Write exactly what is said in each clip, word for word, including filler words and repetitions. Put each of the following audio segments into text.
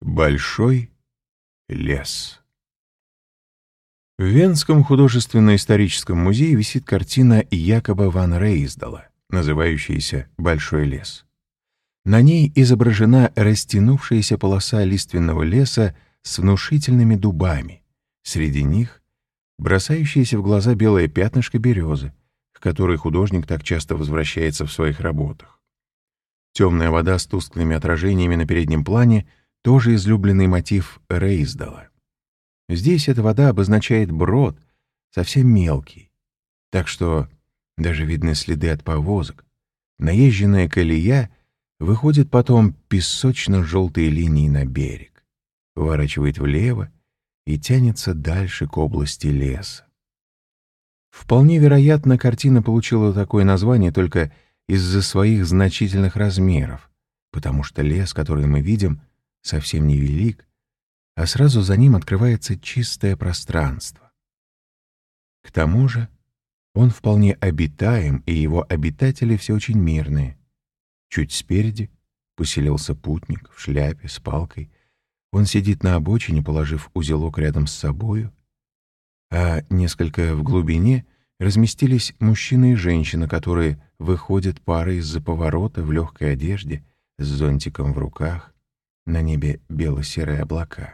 Большой лес. В Венском художественно-историческом музее висит картина Якоба ван Рейсдала, называющаяся «Большой лес». На ней изображена растянувшаяся полоса лиственного леса с внушительными дубами. Среди них бросающееся в глаза белое пятнышко березы, к которой художник так часто возвращается в своих работах. Темная вода с тусклыми отражениями на переднем плане — тоже излюбленный мотив Рейсдала. Здесь эта вода обозначает брод, совсем мелкий, так что даже видны следы от повозок. Наезженная колея выходит потом песочно-желтые линии на берег, поворачивает влево и тянется дальше к области леса. Вполне вероятно, картина получила такое название только из-за своих значительных размеров, потому что лес, который мы видим, совсем невелик, а сразу за ним открывается чистое пространство. К тому же он вполне обитаем, и его обитатели все очень мирные. Чуть спереди поселился путник в шляпе с палкой. Он сидит на обочине, положив узелок рядом с собою, а несколько в глубине разместились мужчина и женщина, которые выходят парой из-за поворота в легкой одежде с зонтиком в руках. На небе бело-серые облака.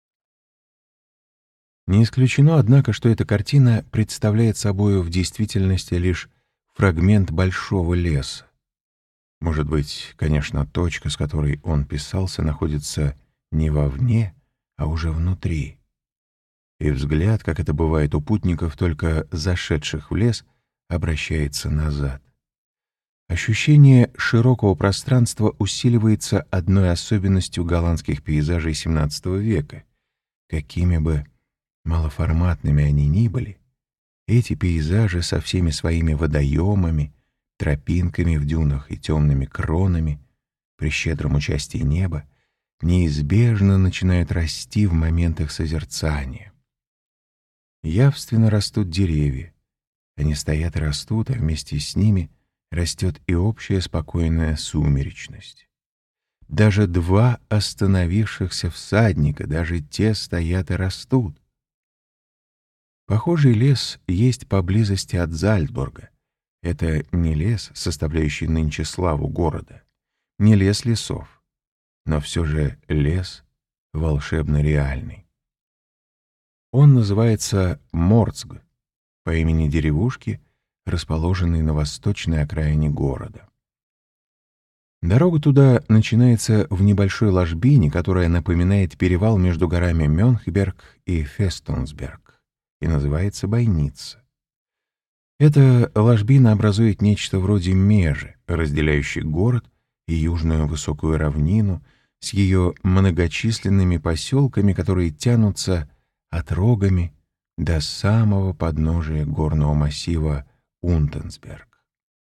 Не исключено, однако, что эта картина представляет собой в действительности лишь фрагмент большого леса. Может быть, конечно, точка, с которой он писался, находится не вовне, а уже внутри. И взгляд, как это бывает у путников, только зашедших в лес, обращается назад. Ощущение широкого пространства усиливается одной особенностью голландских пейзажей семнадцатого века. Какими бы малоформатными они ни были, эти пейзажи со всеми своими водоемами, тропинками в дюнах и темными кронами, при щедром участии неба, неизбежно начинают расти в моментах созерцания. Явственно растут деревья. Они стоят и растут, а вместе с ними растет и общая спокойная сумеречность. Даже два остановившихся всадника, даже те стоят и растут. Похожий лес есть поблизости от Зальцбурга. Это не лес, составляющий нынче славу города, не лес лесов, но все же лес волшебно реальный. Он называется Морцг по имени деревушки, расположенной на восточной окраине города. Дорога туда начинается в небольшой ложбине, которая напоминает перевал между горами Мёнхберг и Фестунсберг, и называется Бойница. Эта ложбина образует нечто вроде межи, разделяющей город и южную высокую равнину с ее многочисленными поселками, которые тянутся отрогами до самого подножия горного массива Унтенсберг.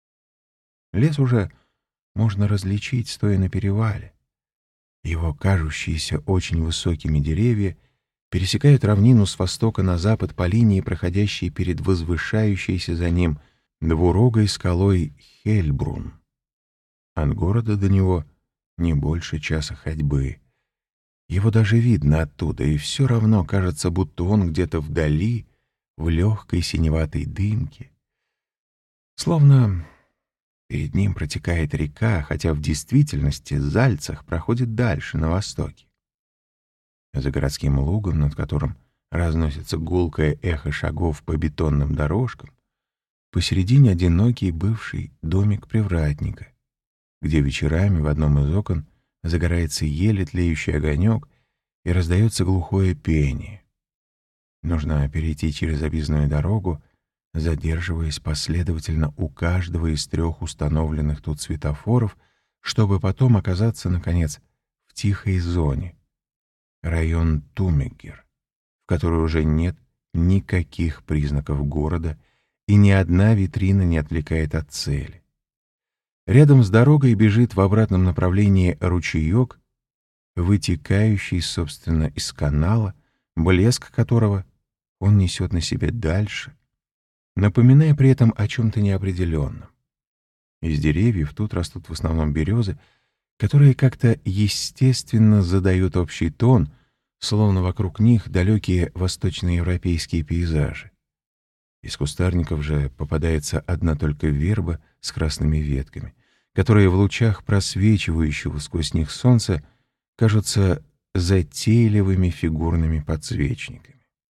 Лес уже можно различить, стоя на перевале. Его кажущиеся очень высокими деревья пересекают равнину с востока на запад по линии, проходящей перед возвышающейся за ним двурогой скалой Хельбрун. От города до него не больше часа ходьбы. Его даже видно оттуда, и все равно кажется, будто он где-то вдали, в легкой синеватой дымке. Словно перед ним протекает река, хотя в действительности Зальцах проходит дальше, на востоке. За городским лугом, над которым разносится гулкое эхо шагов по бетонным дорожкам, посередине одинокий бывший домик привратника, где вечерами в одном из окон загорается еле тлеющий огонек и раздается глухое пение. Нужно перейти через объездную дорогу, задерживаясь последовательно у каждого из трех установленных тут светофоров, чтобы потом оказаться, наконец, в тихой зоне, район Тумеггер, в которой уже нет никаких признаков города и ни одна витрина не отвлекает от цели. Рядом с дорогой бежит в обратном направлении ручеек, вытекающий, собственно, из канала, блеск которого он несет на себе дальше, напоминая при этом о чем-то неопределенном. Из деревьев тут растут в основном березы, которые как-то естественно задают общий тон, словно вокруг них далекие восточноевропейские пейзажи. Из кустарников же попадается одна только верба с красными ветками, которые в лучах просвечивающего сквозь них солнца кажутся затейливыми фигурными подсвечниками.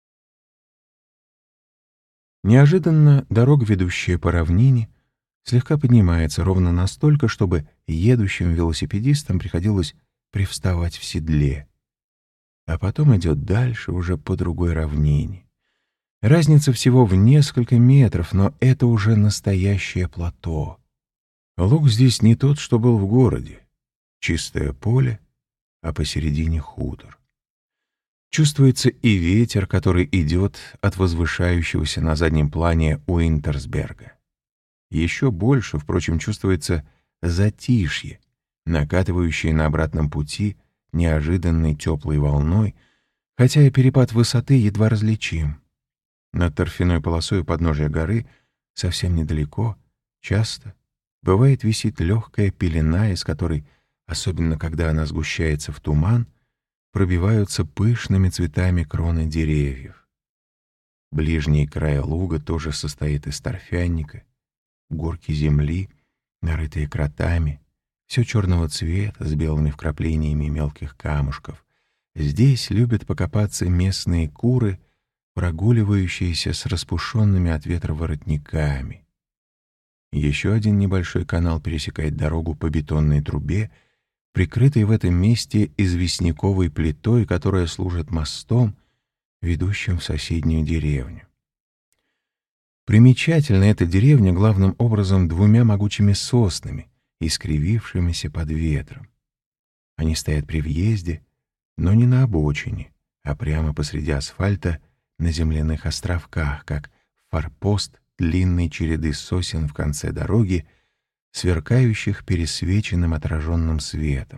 Неожиданно дорога, ведущая по равнине, слегка поднимается ровно настолько, чтобы едущим велосипедистам приходилось привставать в седле, а потом идет дальше уже по другой равнине. Разница всего в несколько метров, но это уже настоящее плато. Луг здесь не тот, что был в городе. Чистое поле, а посередине хутор. Чувствуется и ветер, который идет от возвышающегося на заднем плане Уинтерсберга. Еще больше, впрочем, чувствуется затишье, накатывающее на обратном пути неожиданной теплой волной, хотя и перепад высоты едва различим. Над торфяной полосой у подножия горы, совсем недалеко, часто, бывает, висит легкая пелена, из которой, особенно когда она сгущается в туман, пробиваются пышными цветами кроны деревьев. Ближний край луга тоже состоит из торфяника, горки земли, нарытые кротами, все черного цвета с белыми вкраплениями мелких камушков. Здесь любят покопаться местные куры, прогуливающиеся с распушенными от ветра воротниками. Еще один небольшой канал пересекает дорогу по бетонной трубе, прикрытой в этом месте известняковой плитой, которая служит мостом, ведущим в соседнюю деревню. Примечательна эта деревня главным образом двумя могучими соснами, искривившимися под ветром. Они стоят при въезде, но не на обочине, а прямо посреди асфальта на земляных островках, как форпост длинной череды сосен в конце дороги, сверкающих пересвеченным отраженным светом.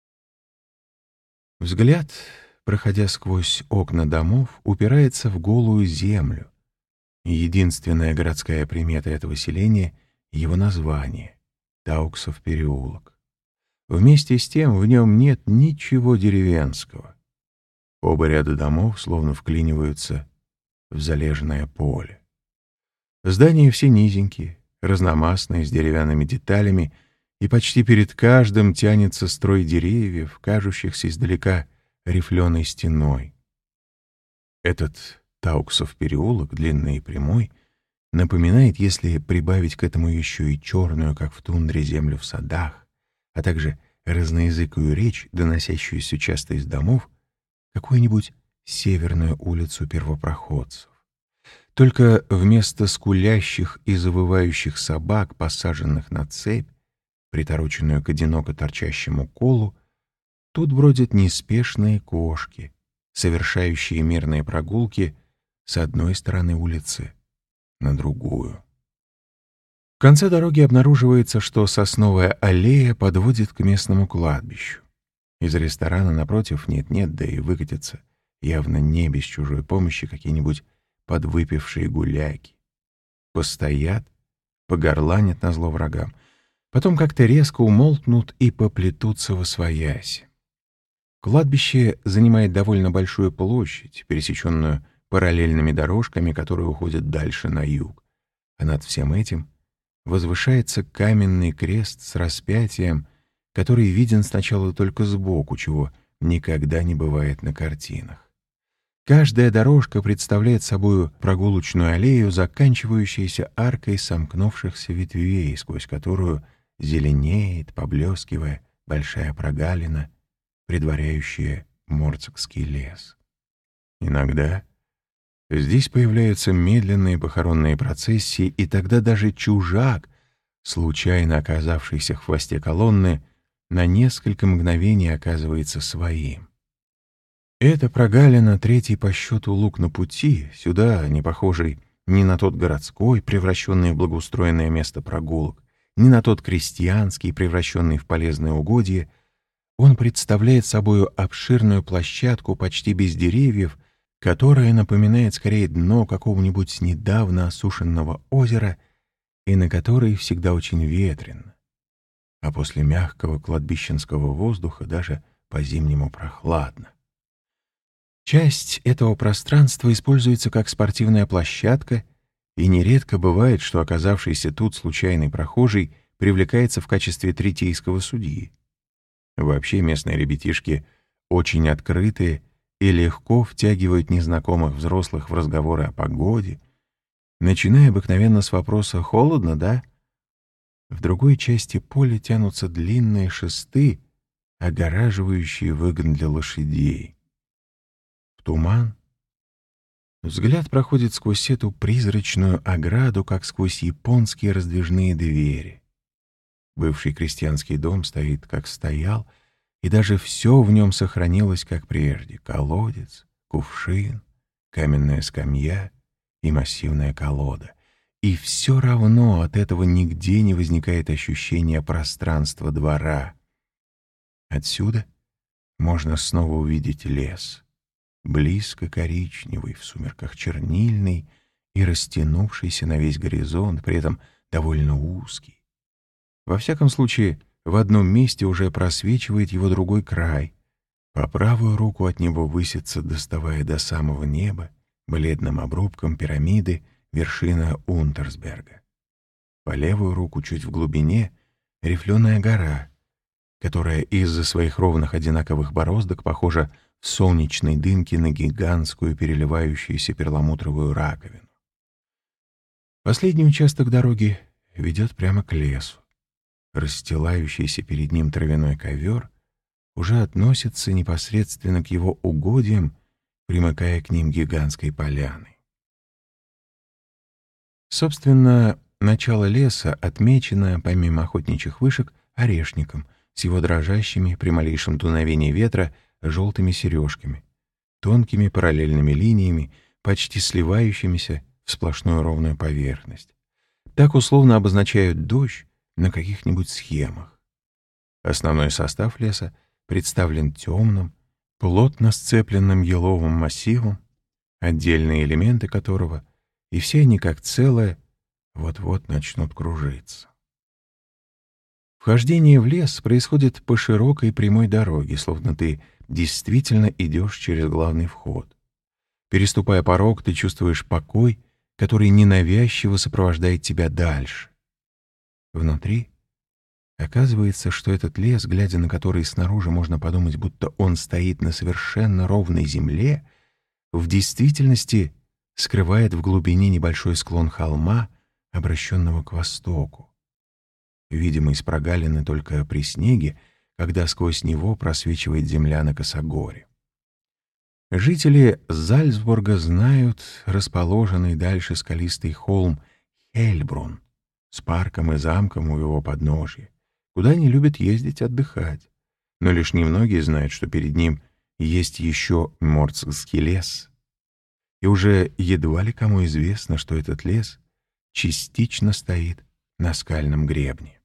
Взгляд, проходя сквозь окна домов, упирается в голую землю. Единственная городская примета этого селения — его название — Тауксов переулок. Вместе с тем в нем нет ничего деревенского. Оба ряда домов словно вклиниваются в залежное поле. Здания все низенькие, разномастные, с деревянными деталями, и почти перед каждым тянется строй деревьев, кажущихся издалека рифленой стеной. Этот Тауксов переулок, длинный и прямой, напоминает, если прибавить к этому еще и черную, как в тундре, землю в садах, а также разноязыкую речь, доносящуюся часто из домов, какую-нибудь северную улицу первопроходцев. Только вместо скулящих и завывающих собак, посаженных на цепь, притороченную к одиноко торчащему колу, тут бродят неспешные кошки, совершающие мирные прогулки с одной стороны улицы на другую. В конце дороги обнаруживается, что сосновая аллея подводит к местному кладбищу. Из ресторана напротив нет-нет, да и выкатятся, явно не без чужой помощи, какие-нибудь подвыпившие гуляки. Постоят, погорланят назло врагам, потом как-то резко умолкнут и поплетутся восвояси. Кладбище занимает довольно большую площадь, пересеченную параллельными дорожками, которые уходят дальше на юг. А над всем этим возвышается каменный крест с распятием, который виден сначала только сбоку, чего никогда не бывает на картинах. Каждая дорожка представляет собою прогулочную аллею, заканчивающуюся аркой сомкнувшихся ветвей, сквозь которую зеленеет, поблескивая, большая прогалина, предваряющая Морцекский лес. Иногда здесь появляются медленные похоронные процессии, и тогда даже чужак, случайно оказавшийся в хвосте колонны, на несколько мгновений оказывается своим. Эта прогалина — третий по счету луг на пути, сюда не похожий ни на тот городской, превращенный в благоустроенное место прогулок, ни на тот крестьянский, превращенный в полезное угодье. Он представляет собою обширную площадку почти без деревьев, которая напоминает скорее дно какого-нибудь недавно осушенного озера и на которой всегда очень ветрено. а после мягкого кладбищенского воздуха даже по-зимнему прохладно. Часть этого пространства используется как спортивная площадка, и нередко бывает, что оказавшийся тут случайный прохожий привлекается в качестве третейского судьи. Вообще местные ребятишки очень открытые и легко втягивают незнакомых взрослых в разговоры о погоде, начиная обыкновенно с вопроса «холодно, да?». В другой части поля тянутся длинные шесты, огораживающие выгон для лошадей. В туман взгляд проходит сквозь эту призрачную ограду, как сквозь японские раздвижные двери. Бывший крестьянский дом стоит, как стоял, и даже все в нем сохранилось, как прежде: колодец, кувшин, каменная скамья и массивная колода. И все равно от этого нигде не возникает ощущения пространства двора. Отсюда можно снова увидеть лес, близко коричневый, в сумерках чернильный и растянувшийся на весь горизонт, при этом довольно узкий. Во всяком случае, в одном месте уже просвечивает его другой край. По правую руку от него высится, доставая до самого неба, бледным обрубком пирамиды вершина Унтерсберга. По левую руку, чуть в глубине, рифленая гора, которая из-за своих ровных одинаковых бороздок похожа в солнечной дымке на гигантскую переливающуюся перламутровую раковину. Последний участок дороги ведет прямо к лесу. Расстилающийся перед ним травяной ковер уже относится непосредственно к его угодьям, примыкая к ним гигантской поляной. Собственно, начало леса отмечено, помимо охотничьих вышек, орешником с его дрожащими при малейшем дуновении ветра желтыми сережками, тонкими параллельными линиями, почти сливающимися в сплошную ровную поверхность. Так условно обозначают дождь на каких-нибудь схемах. Основной состав леса представлен темным, плотно сцепленным еловым массивом, отдельные элементы которого, и все они как целое, вот-вот начнут кружиться. Вхождение в лес происходит по широкой прямой дороге, словно ты действительно идешь через главный вход. Переступая порог, ты чувствуешь покой, который ненавязчиво сопровождает тебя дальше. Внутри оказывается, что этот лес, глядя на который снаружи можно подумать, будто он стоит на совершенно ровной земле, в действительности скрывает в глубине небольшой склон холма, обращенного к востоку, видимый из прогалины только при снеге, когда сквозь него просвечивает земля на косогоре. Жители Зальцбурга знают расположенный дальше скалистый холм Хельбрун с парком и замком у его подножья, куда они любят ездить отдыхать. Но лишь немногие знают, что перед ним есть еще Морцгский лес. И уже едва ли кому известно, что этот лес частично стоит на скальном гребне.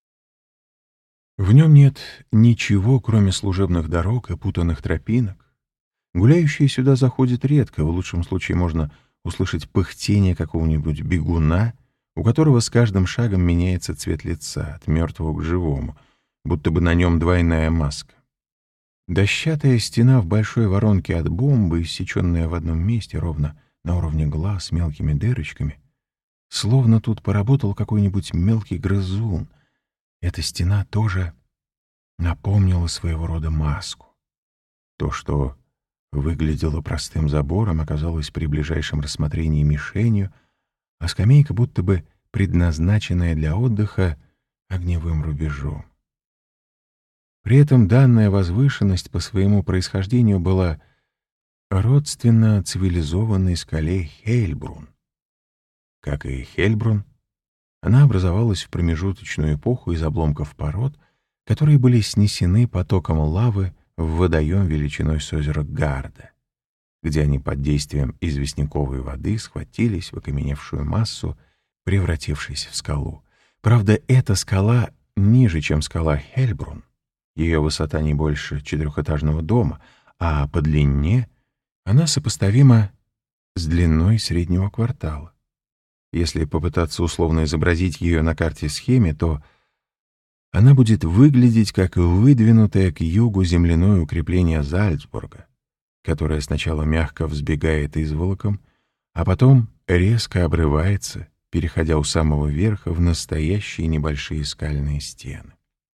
В нем нет ничего, кроме служебных дорог и путанных тропинок. Гуляющие сюда заходят редко, в лучшем случае можно услышать пыхтение какого-нибудь бегуна, у которого с каждым шагом меняется цвет лица, от мертвого к живому, будто бы на нем двойная маска. Дощатая стена в большой воронке от бомбы, иссеченная в одном месте ровно на уровне глаз мелкими дырочками, словно тут поработал какой-нибудь мелкий грызун. Эта стена тоже напомнила своего рода маску. То, что выглядело простым забором, оказалось при ближайшем рассмотрении мишенью, а скамейка будто бы предназначенная для отдыха огневым рубежом. При этом данная возвышенность по своему происхождению была родственна цивилизованной скале Хейльбрун. Как и Хельбрун, она образовалась в промежуточную эпоху из обломков пород, которые были снесены потоком лавы в водоем величиной с озера Гарда, где они под действием известняковой воды схватились в окаменевшую массу, превратившись в скалу. Правда, эта скала ниже, чем скала Хельбрун. Ее высота не больше четырехэтажного дома, а по длине она сопоставима с длиной среднего квартала. Если попытаться условно изобразить ее на карте-схеме, то она будет выглядеть как выдвинутое к югу земляное укрепление Зальцбурга, которое сначала мягко взбегает изволоком, а потом резко обрывается, переходя у самого верха в настоящие небольшие скальные стены.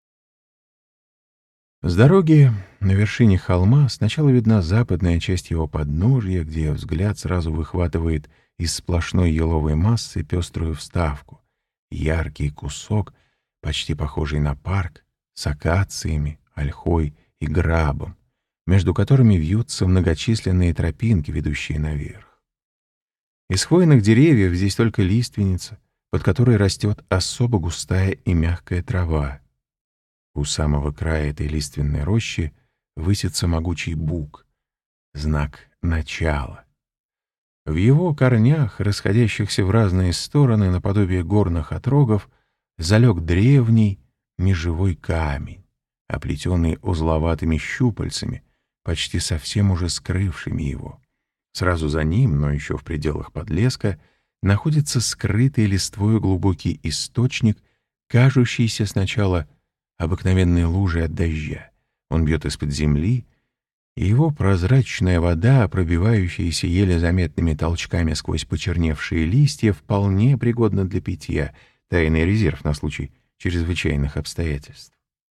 С дороги на вершине холма сначала видна западная часть его подножья, где взгляд сразу выхватывает из сплошной еловой массы пеструю вставку, яркий кусок, почти похожий на парк, с акациями, ольхой и грабом, между которыми вьются многочисленные тропинки, ведущие наверх. Из хвойных деревьев здесь только лиственница, под которой растет особо густая и мягкая трава. У самого края этой лиственной рощи высится могучий бук, знак начала. В его корнях, расходящихся в разные стороны наподобие горных отрогов, залег древний межевой камень, оплетенный узловатыми щупальцами, почти совсем уже скрывшими его. Сразу за ним, но еще в пределах подлеска, находится скрытый листвою глубокий источник, кажущийся сначала обыкновенной лужей от дождя. Он бьет из-под земли, и его прозрачная вода, пробивающаяся еле заметными толчками сквозь почерневшие листья, вполне пригодна для питья, тайный резерв на случай чрезвычайных обстоятельств.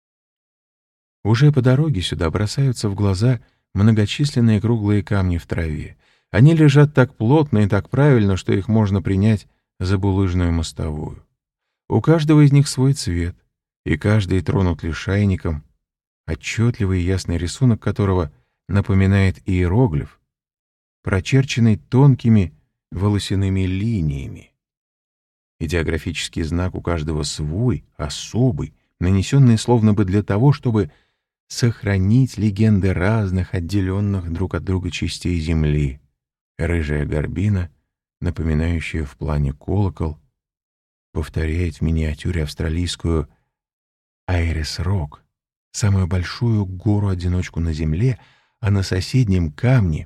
Уже по дороге сюда бросаются в глаза многочисленные круглые камни в траве. Они лежат так плотно и так правильно, что их можно принять за булыжную мостовую. У каждого из них свой цвет, и каждый тронут лишайником, отчетливый и ясный рисунок которого напоминает иероглиф, прочерченный тонкими волосяными линиями. Идеографический знак у каждого свой, особый, нанесенный словно бы для того, чтобы сохранить легенды разных, отделенных друг от друга частей земли. Рыжая горбина, напоминающая в плане колокол, повторяет в миниатюре австралийскую Айрис-Рок, самую большую гору-одиночку на земле, а на соседнем камне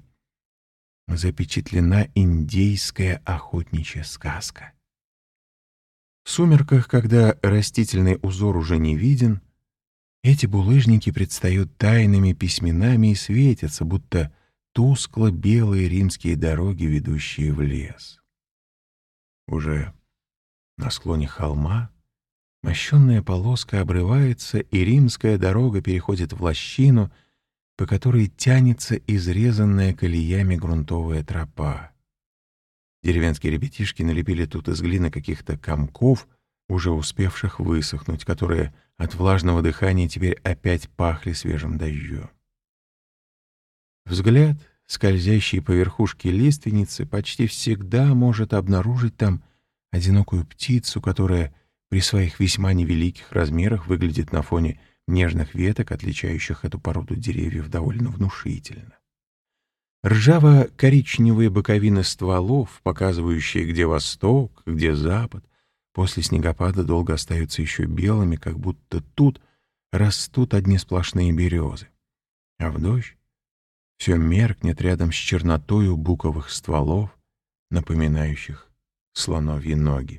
запечатлена индейская охотничья сказка. В сумерках, когда растительный узор уже не виден, эти булыжники предстают тайными письменами и светятся, будто тускло-белые римские дороги, ведущие в лес. Уже на склоне холма мощенная полоска обрывается, и римская дорога переходит в лощину, по которой тянется изрезанная колеями грунтовая тропа. Деревенские ребятишки налепили тут из глины каких-то комков, уже успевших высохнуть, которые от влажного дыхания теперь опять пахли свежим дождем. Взгляд, скользящий по верхушке лиственницы, почти всегда может обнаружить там одинокую птицу, которая при своих весьма невеликих размерах выглядит на фоне нежных веток, отличающих эту породу деревьев, довольно внушительно. Ржаво-коричневые боковины стволов, показывающие, где восток, где запад, после снегопада долго остаются еще белыми, как будто тут растут одни сплошные березы. А в дождь все меркнет рядом с чернотою буковых стволов, напоминающих слоновьи ноги.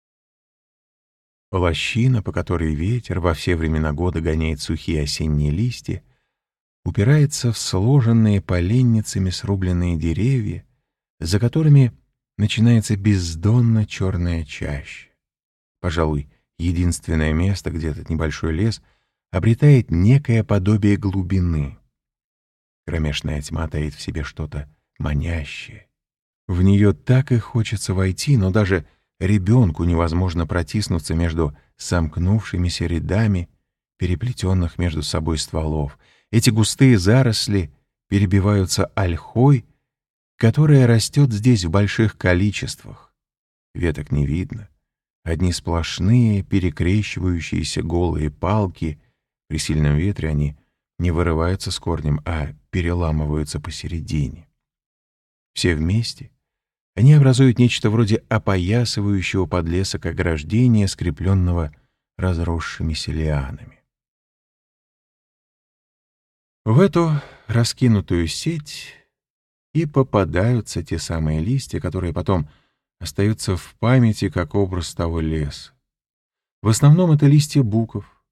Лощина, по которой ветер во все времена года гоняет сухие осенние листья, упирается в сложенные поленницами срубленные деревья, за которыми начинается бездонно черная чаща. Пожалуй, единственное место, где этот небольшой лес обретает некое подобие глубины. Кромешная тьма таит в себе что-то манящее. В нее так и хочется войти, но даже ребенку невозможно протиснуться между сомкнувшимися рядами переплетенных между собой стволов. Эти густые заросли перебиваются ольхой, которая растет здесь в больших количествах. Веток не видно. Одни сплошные, перекрещивающиеся голые палки. При сильном ветре они не вырываются с корнем, а переламываются посередине. Все вместе они образуют нечто вроде опоясывающего подлесок ограждения, скрепленного разросшимися лианами. В эту раскинутую сеть и попадаются те самые листья, которые потом остаются в памяти как образ того леса. В основном это листья буков,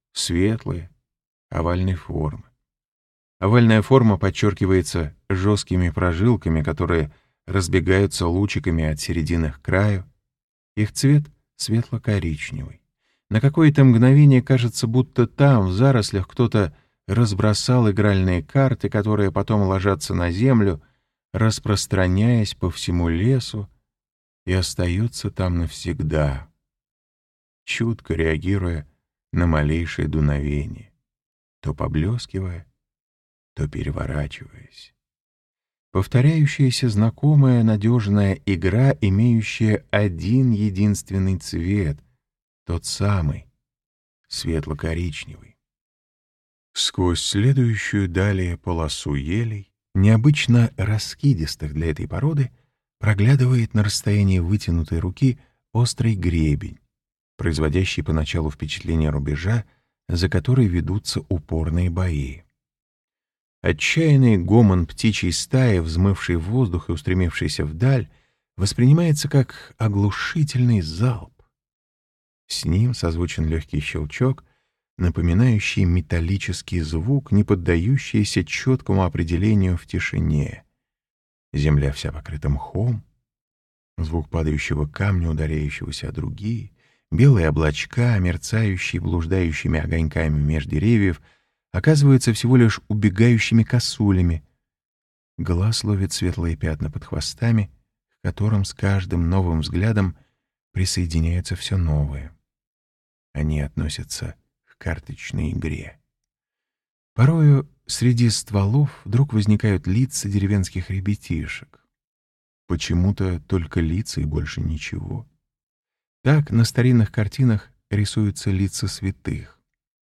светлые, овальной формы. Овальная форма подчеркивается жесткими прожилками, которые разбегаются лучиками от середины к краю. Их цвет светло-коричневый. На какое-то мгновение кажется, будто там, в зарослях, кто-то разбросал игральные карты, которые потом ложатся на землю, распространяясь по всему лесу, и остаются там навсегда, чутко реагируя на малейшее дуновение, то поблескивая, то переворачиваясь. Повторяющаяся знакомая надежная игра, имеющая один единственный цвет, тот самый, светло-коричневый. Сквозь следующую далее полосу елей, необычно раскидистых для этой породы, проглядывает на расстоянии вытянутой руки острый гребень, производящий поначалу впечатление рубежа, за который ведутся упорные бои. Отчаянный гомон птичьей стаи, взмывший в воздух и устремившийся вдаль, воспринимается как оглушительный залп. С ним созвучен легкий щелчок, напоминающий металлический звук, не поддающийся четкому определению в тишине. Земля вся покрыта мхом, звук падающего камня, ударяющегося о другие, белые облачка, мерцающие блуждающими огоньками меж деревьев, оказываются всего лишь убегающими косулями. Глаз ловит светлые пятна под хвостами, к которым с каждым новым взглядом присоединяется все новое. Они относятся к карточной игре. Порою среди стволов вдруг возникают лица деревенских ребятишек. Почему-то только лица и больше ничего. Так на старинных картинах рисуются лица святых.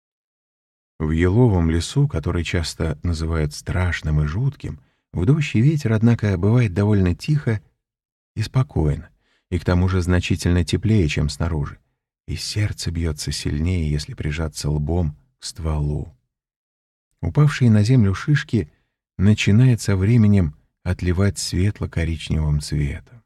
В еловом лесу, который часто называют страшным и жутким, в дождь и ветер, однако, бывает довольно тихо и спокойно, и к тому же значительно теплее, чем снаружи, и сердце бьется сильнее, если прижаться лбом к стволу. Упавшие на землю шишки начинают со временем отливать светло-коричневым цветом.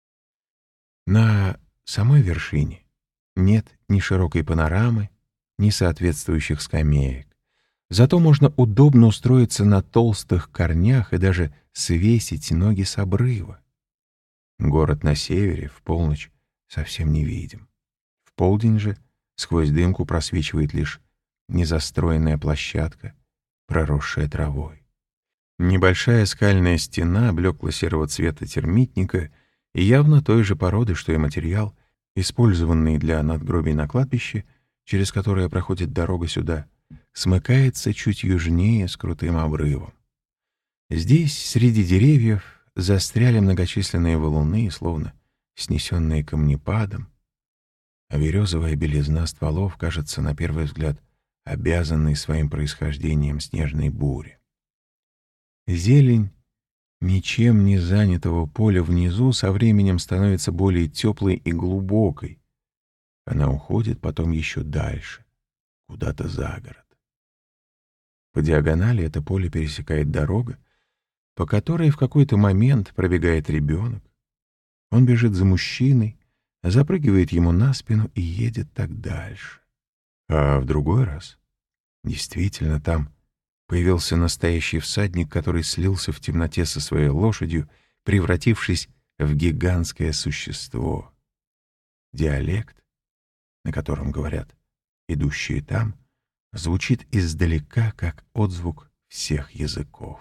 На самой вершине нет ни широкой панорамы, ни соответствующих скамеек. Зато можно удобно устроиться на толстых корнях и даже свесить ноги с обрыва. Город на севере в полночь совсем не видим. В полдень же сквозь дымку просвечивает лишь незастроенная площадка, проросшая травой. Небольшая скальная стена блекло-серого цвета термитника и явно той же породы, что и материал, использованный для надгробий на кладбище, через которое проходит дорога сюда, смыкается чуть южнее с крутым обрывом. Здесь, среди деревьев, застряли многочисленные валуны, словно снесенные камнепадом, а березовая белизна стволов кажется, на первый взгляд, обязанной своим происхождением снежной бури. Зелень ничем не занятого поля внизу со временем становится более теплой и глубокой. Она уходит потом еще дальше, куда-то за город. По диагонали это поле пересекает дорога, по которой в какой-то момент пробегает ребенок. Он бежит за мужчиной, запрыгивает ему на спину и едет так дальше. А в другой раз действительно там появился настоящий всадник, который слился в темноте со своей лошадью, превратившись в гигантское существо. Диалект, на котором говорят идущие там, звучит издалека, как отзвук всех языков.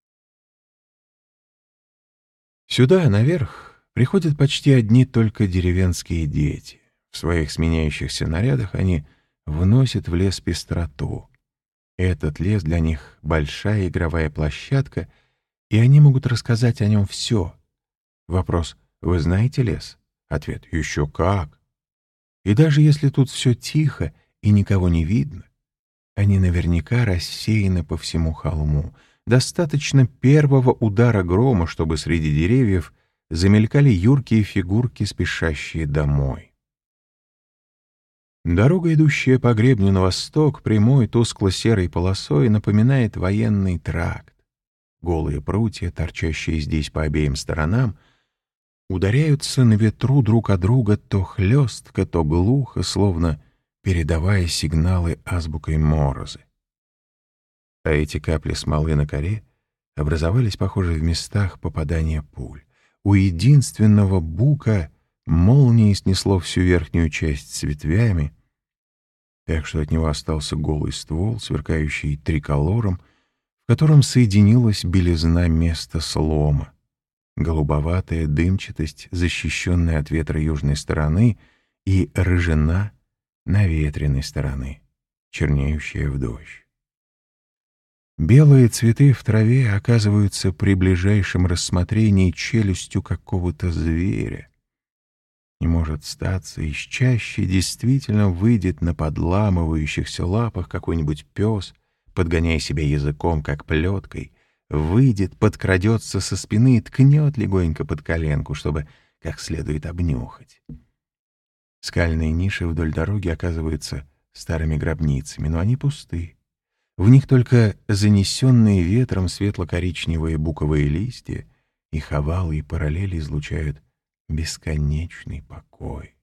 Сюда, наверх, приходят почти одни только деревенские дети. В своих сменяющихся нарядах они вносят в лес пестроту. Этот лес для них — большая игровая площадка, и они могут рассказать о нем все. Вопрос: «Вы знаете лес?» Ответ: «Еще как!» И даже если тут все тихо и никого не видно, они наверняка рассеяны по всему холму. Достаточно первого удара грома, чтобы среди деревьев замелькали юркие фигурки, спешащие домой. Дорога, идущая по гребню на восток, прямой тускло-серой полосой, напоминает военный тракт. Голые прутья, торчащие здесь по обеим сторонам, ударяются на ветру друг о друга то хлестко, то глухо, словно передавая сигналы азбукой Морзе. А эти капли смолы на коре образовались, похоже, в местах попадания пуль. У единственного бука молнией снесло всю верхнюю часть с ветвями, так что от него остался голый ствол, сверкающий триколором, в котором соединилась белизна места слома, голубоватая дымчатость, защищенная от ветра южной стороны, и рыжина наветренной стороны, чернеющая в дождь. Белые цветы в траве оказываются при ближайшем рассмотрении челюстью какого-то зверя. И может статься, из чащи действительно выйдет на подламывающихся лапах какой-нибудь пес, подгоняя себя языком, как плеткой, выйдет, подкрадется со спины и ткнет легонько под коленку, чтобы как следует обнюхать. Скальные ниши вдоль дороги оказываются старыми гробницами, но они пусты. В них только занесенные ветром светло-коричневые буковые листья, их овалы и параллели излучают бесконечный покой.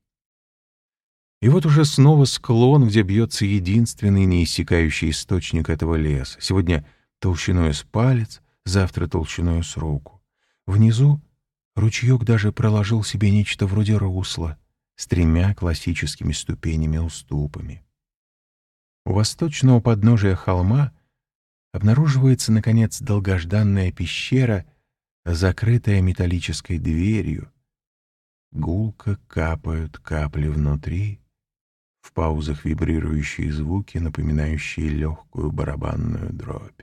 И вот уже снова склон, где бьется единственный неиссякающий источник этого леса. Сегодня толщиною с палец, завтра толщиною с руку. Внизу ручеек даже проложил себе нечто вроде русла с тремя классическими ступенями-уступами. У восточного подножия холма обнаруживается, наконец, долгожданная пещера, закрытая металлической дверью. Гулко капают капли внутри, в паузах вибрирующие звуки, напоминающие легкую барабанную дробь.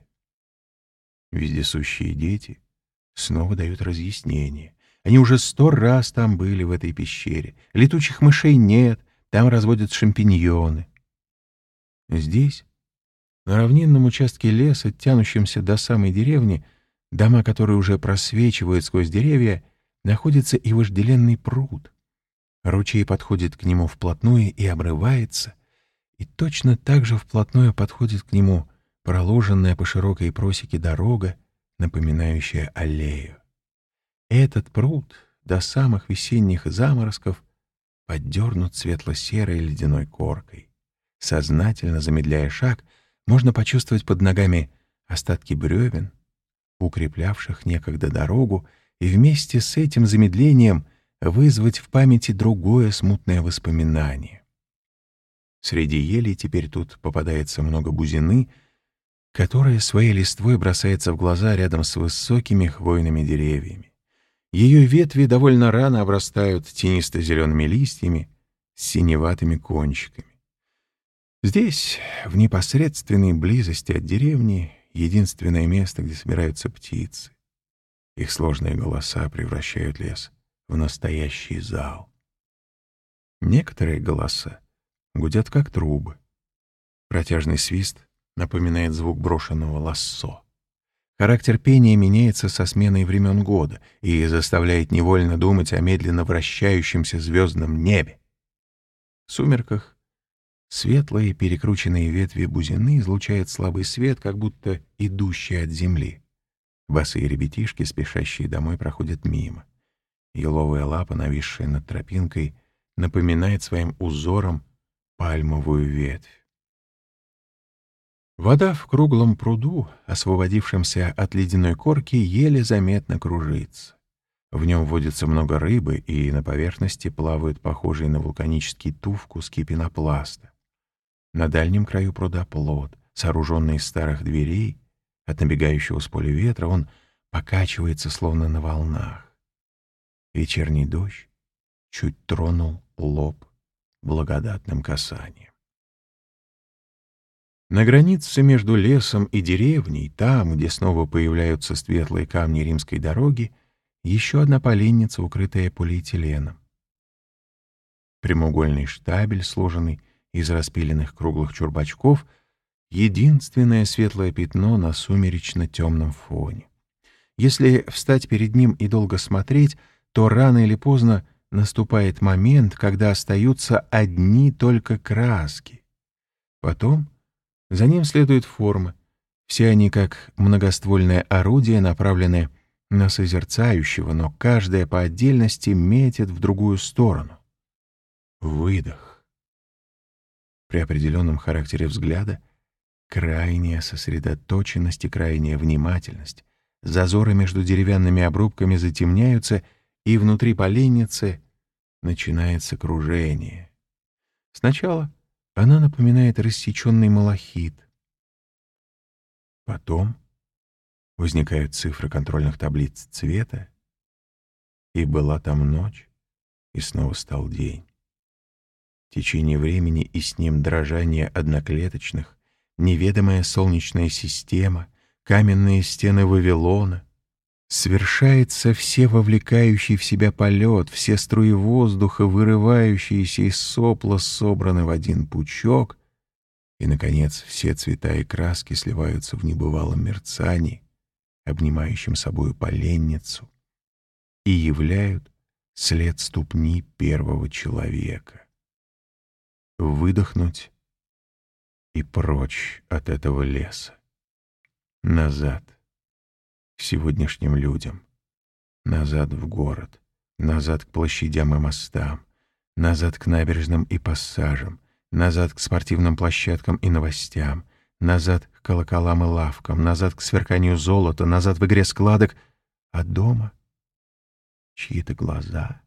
Вездесущие дети снова дают разъяснение. Они уже сто раз там были, в этой пещере. Летучих мышей нет, там разводят шампиньоны. Здесь, на равнинном участке леса, тянущемся до самой деревни, дома, которые уже просвечивают сквозь деревья, находится и вожделенный пруд. Ручей подходит к нему вплотную и обрывается, и точно так же вплотную подходит к нему проложенная по широкой просеке дорога, напоминающая аллею. Этот пруд до самых весенних заморозков поддернут светло-серой ледяной коркой. Сознательно замедляя шаг, можно почувствовать под ногами остатки бревен, укреплявших некогда дорогу, и вместе с этим замедлением вызвать в памяти другое смутное воспоминание. Среди елей теперь тут попадается много бузины, которая своей листвой бросается в глаза рядом с высокими хвойными деревьями. Ее ветви довольно рано обрастают тенисто-зелеными листьями с синеватыми кончиками. Здесь, в непосредственной близости от деревни, единственное место, где собираются птицы. Их сложные голоса превращают лес в настоящий зал. Некоторые голоса гудят, как трубы. Протяжный свист напоминает звук брошенного лассо. Характер пения меняется со сменой времен года и заставляет невольно думать о медленно вращающемся звездном небе. В сумерках светлые перекрученные ветви бузины излучают слабый свет, как будто идущие от земли. Босые ребятишки, спешащие домой, проходят мимо. Еловая лапа, нависшая над тропинкой, напоминает своим узором пальмовую ветвь. Вода в круглом пруду, освободившемся от ледяной корки, еле заметно кружится. В нем водится много рыбы, и на поверхности плавают похожие на вулканический туф куски пенопласта. На дальнем краю пруда плот, сооруженный из старых дверей. От набегающего с поля ветра он покачивается, словно на волнах. Вечерний дождь чуть тронул лоб благодатным касанием. На границе между лесом и деревней, там, где снова появляются светлые камни римской дороги, еще одна поленница, укрытая полиэтиленом. Прямоугольный штабель, сложенный из распиленных круглых чурбачков, единственное светлое пятно на сумеречно-темном фоне. Если встать перед ним и долго смотреть, то рано или поздно наступает момент, когда остаются одни только краски. Потом за ним следует форма. Все они, как многоствольное орудие, направлены на созерцающего, но каждая по отдельности метит в другую сторону. Выдох. при определенном характере взгляда крайняя сосредоточенность и крайняя внимательность. Зазоры между деревянными обрубками затемняются, и внутри поленницы начинается кружение. Сначала она напоминает рассеченный малахит. Потом возникают цифры контрольных таблиц цвета, и была там ночь, и снова стал день. Течение времени и с ним дрожание одноклеточных, неведомая солнечная система, каменные стены Вавилона. Свершается все вовлекающий в себя полет, все струи воздуха, вырывающиеся из сопла, собраны в один пучок, и, наконец, все цвета и краски сливаются в небывалом мерцании, обнимающем собою поленницу, и являют след ступни первого человека. Выдохнуть и прочь от этого леса. Назад, к сегодняшним людям. Назад в город. Назад к площадям и мостам. Назад к набережным и пассажам. Назад к спортивным площадкам и новостям. Назад к колоколам и лавкам. Назад к сверканию золота. Назад в игре складок. А дома чьи-то глаза.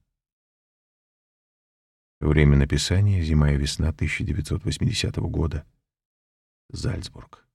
Время написания: зима и весна тысяча девятьсот восьмидесятого года. Зальцбург.